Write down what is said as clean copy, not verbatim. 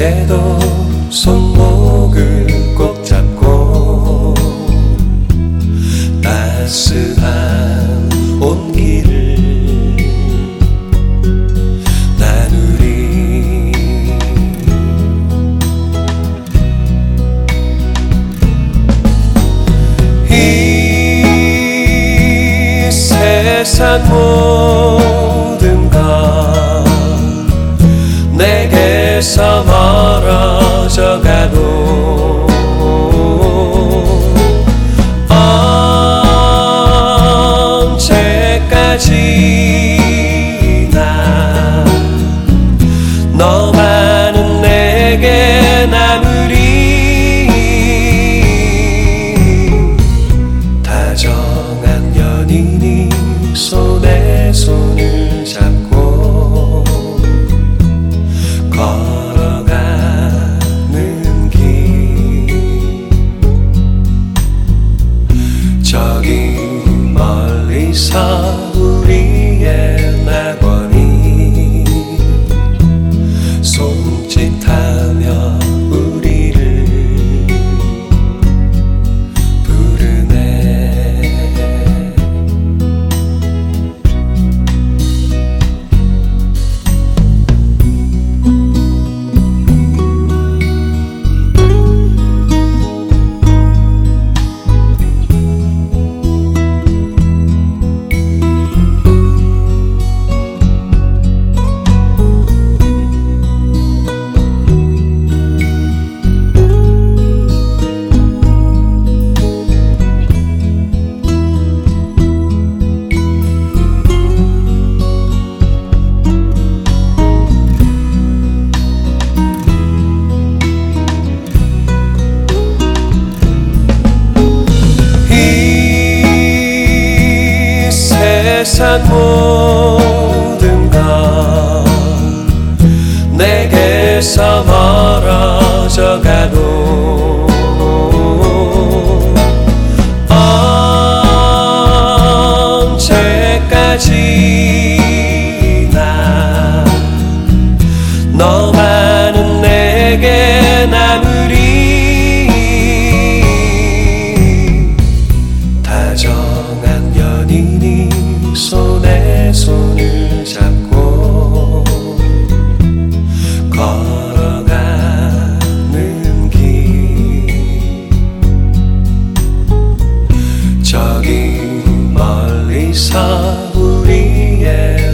그래도 손목을 꼭 잡고 따스한 온기를 나누리. 이 세상 모든 것 내게서 멀어져 가도 언제까지나 너만은 내게 남으리. 다정한 연인이 손에 손을 잡고 걸어가는 길, 저기 멀리서 우리의 낙원이 손짓하며 우리를 부르네. 세상 모든 것 내게서 멀어져 가도 언제까지나 너만은 내게 남으리. 다정한 연인이 손에 손을 잡고 걸어가는 길, 저기 멀리서 우리의